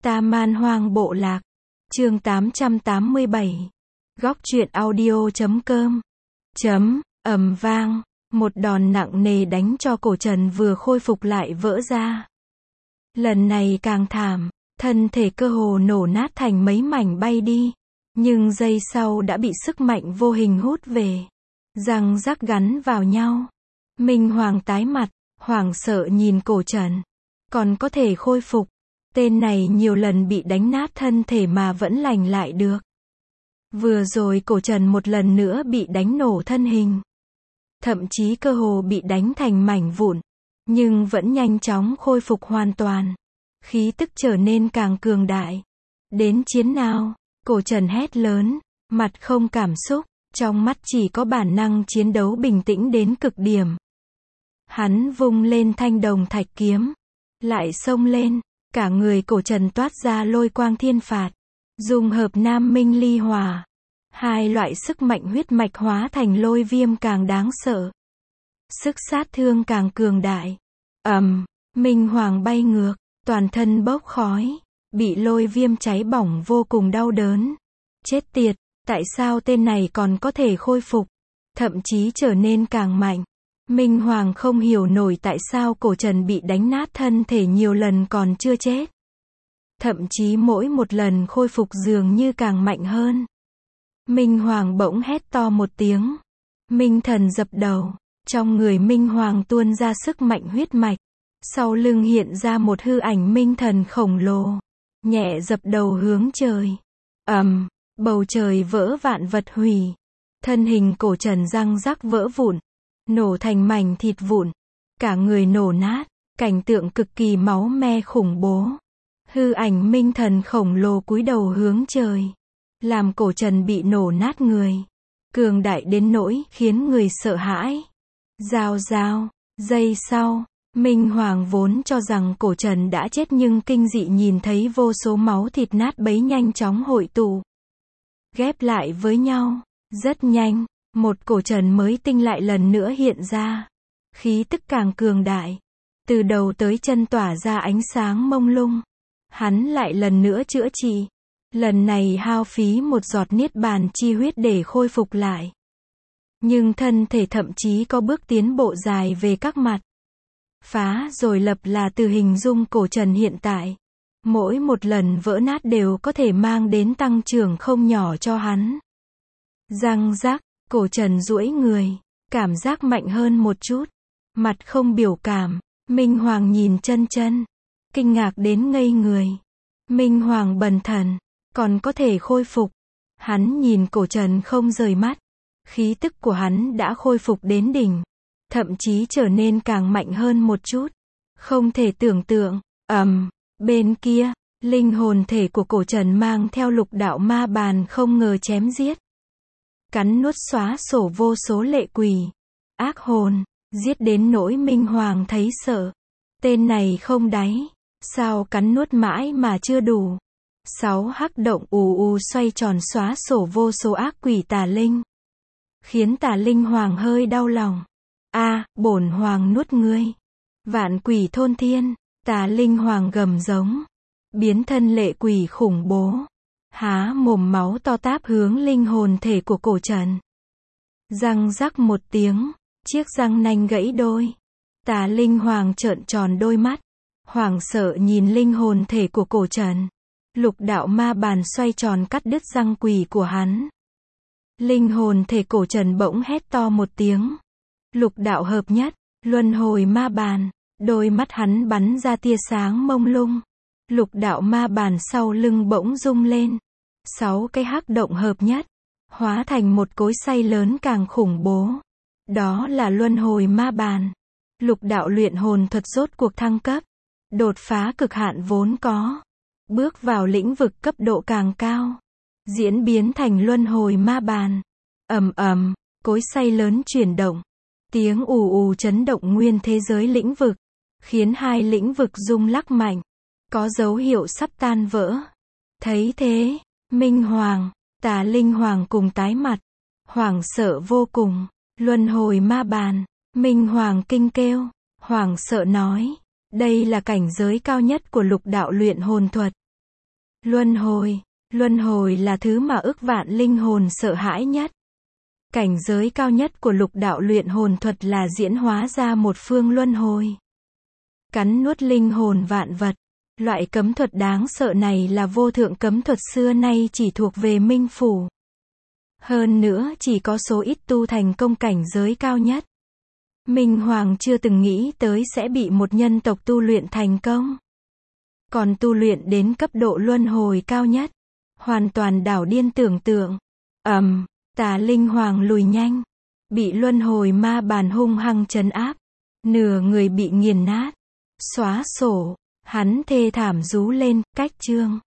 Ta Man Hoang Bộ Lạc. Chương 887. Góc truyện audio.com. Ầm vang, một đòn nặng nề đánh cho cổ Trần vừa khôi phục lại vỡ ra. Lần này càng thảm, thân thể cơ hồ nổ nát thành mấy mảnh bay đi, nhưng giây sau đã bị sức mạnh vô hình hút về. Răng rắc gắn vào nhau. Minh Hoàng tái mặt, hoảng sợ nhìn cổ Trần. Còn có thể khôi phục. Tên này nhiều lần bị đánh nát thân thể mà vẫn lành lại được. Vừa rồi cổ Trần một lần nữa bị đánh nổ thân hình. Thậm chí cơ hồ bị đánh thành mảnh vụn. Nhưng vẫn nhanh chóng khôi phục hoàn toàn. Khí tức trở nên càng cường đại. Đến chiến nào, cổ Trần hét lớn, mặt không cảm xúc, trong mắt chỉ có bản năng chiến đấu bình tĩnh đến cực điểm. Hắn vung lên thanh đồng thạch kiếm, lại xông lên, cả người cổ Trần toát ra lôi quang thiên phạt, dung hợp nam minh ly hòa. Hai loại sức mạnh huyết mạch hóa thành lôi viêm càng đáng sợ. Sức sát thương càng cường đại. Minh Hoàng bay ngược, toàn thân bốc khói, bị lôi viêm cháy bỏng vô cùng đau đớn. Chết tiệt, tại sao tên này còn có thể khôi phục, thậm chí trở nên càng mạnh. Minh Hoàng không hiểu nổi tại sao cổ Trần bị đánh nát thân thể nhiều lần còn chưa chết. Thậm chí mỗi một lần khôi phục dường như càng mạnh hơn. Minh Hoàng bỗng hét to một tiếng. Minh thần dập đầu. Trong người Minh Hoàng tuôn ra sức mạnh huyết mạch. Sau lưng hiện ra một hư ảnh Minh thần khổng lồ. Nhẹ dập đầu hướng trời. Bầu trời vỡ vạn vật hủy. Thân hình cổ Trần răng rắc vỡ vụn. Nổ thành mảnh thịt vụn. Cả người nổ nát. Cảnh tượng cực kỳ máu me khủng bố. Hư ảnh Minh thần khổng lồ cúi đầu hướng trời. Làm cổ Trần bị nổ nát người. Cường đại đến nỗi khiến người sợ hãi. Rào rào. Giây sau, Minh Hoàng vốn cho rằng cổ Trần đã chết nhưng kinh dị nhìn thấy vô số máu thịt nát bấy nhanh chóng hội tụ. Ghép lại với nhau. Rất nhanh, một cổ Trần mới tinh lại lần nữa hiện ra. Khí tức càng cường đại. Từ đầu tới chân tỏa ra ánh sáng mông lung. Hắn lại lần nữa chữa trị. Lần này hao phí một giọt niết bàn chi huyết để khôi phục lại. Nhưng thân thể thậm chí có bước tiến bộ dài về các mặt. Phá rồi lập là từ hình dung cổ Trần hiện tại. Mỗi một lần vỡ nát đều có thể mang đến tăng trưởng không nhỏ cho hắn. Răng rắc, cổ Trần duỗi người. Cảm giác mạnh hơn một chút. Mặt không biểu cảm. Minh Hoàng nhìn chân. Kinh ngạc đến ngây người. Minh Hoàng bần thần. Còn có thể khôi phục. Hắn nhìn cổ Trần không rời mắt. Khí tức của hắn đã khôi phục đến đỉnh. Thậm chí trở nên càng mạnh hơn một chút. Không thể tưởng tượng. Bên kia, linh hồn thể của cổ Trần mang theo lục đạo ma bàn không ngờ chém giết. Cắn nuốt xóa sổ vô số lệ quỷ. Ác hồn, giết đến nỗi Minh Hoàng thấy sợ. Tên này không đáy. Sao cắn nuốt mãi mà chưa đủ. 6 hắc động ù xoay tròn xóa sổ vô số ác quỷ tà linh. Khiến tà linh hoàng hơi đau lòng. Bổn hoàng nuốt ngươi. Vạn quỷ thôn thiên. Tà linh hoàng gầm giống. Biến thân lệ quỷ khủng bố. Há mồm máu to táp hướng linh hồn thể của cổ Trần. Răng rắc một tiếng. Chiếc răng nanh gãy đôi. Tà linh hoàng trợn tròn đôi mắt. Hoảng sợ nhìn linh hồn thể của cổ Trần. Lục đạo ma bàn xoay tròn cắt đứt răng quỷ của hắn. Linh hồn thể cổ Trần bỗng hét to một tiếng. Lục đạo hợp nhất, luân hồi ma bàn. Đôi mắt hắn bắn ra tia sáng mông lung. Lục đạo ma bàn sau lưng bỗng rung lên. 6 cái hắc động hợp nhất. Hóa thành một cối xay lớn càng khủng bố. Đó là luân hồi ma bàn. Lục đạo luyện hồn thuật rốt cuộc thăng cấp. Đột phá cực hạn vốn có. Bước vào lĩnh vực cấp độ càng cao. Diễn biến thành luân hồi ma bàn. Cối xay lớn chuyển động. Tiếng ù chấn động nguyên thế giới lĩnh vực. Khiến hai lĩnh vực rung lắc mạnh. Có dấu hiệu sắp tan vỡ. Thấy thế, Minh Hoàng, Tà Linh Hoàng cùng tái mặt. Hoảng sợ vô cùng. Luân hồi ma bàn. Minh Hoàng kinh kêu. Hoảng sợ nói. Đây là cảnh giới cao nhất của lục đạo luyện hồn thuật. Luân hồi là thứ mà ức vạn linh hồn sợ hãi nhất. Cảnh giới cao nhất của lục đạo luyện hồn thuật là diễn hóa ra một phương luân hồi. Cắn nuốt linh hồn vạn vật. Loại cấm thuật đáng sợ này là vô thượng cấm thuật xưa nay chỉ thuộc về Minh Phủ. Hơn nữa chỉ có số ít tu thành công cảnh giới cao nhất. Minh Hoàng chưa từng nghĩ tới sẽ bị một nhân tộc tu luyện thành công. Còn tu luyện đến cấp độ luân hồi cao nhất. Hoàn toàn đảo điên tưởng tượng. Tà Linh Hoàng lùi nhanh. Bị luân hồi ma bàn hung hăng trấn áp. Nửa người bị nghiền nát. Xóa sổ. Hắn thê thảm rú lên, cách chương.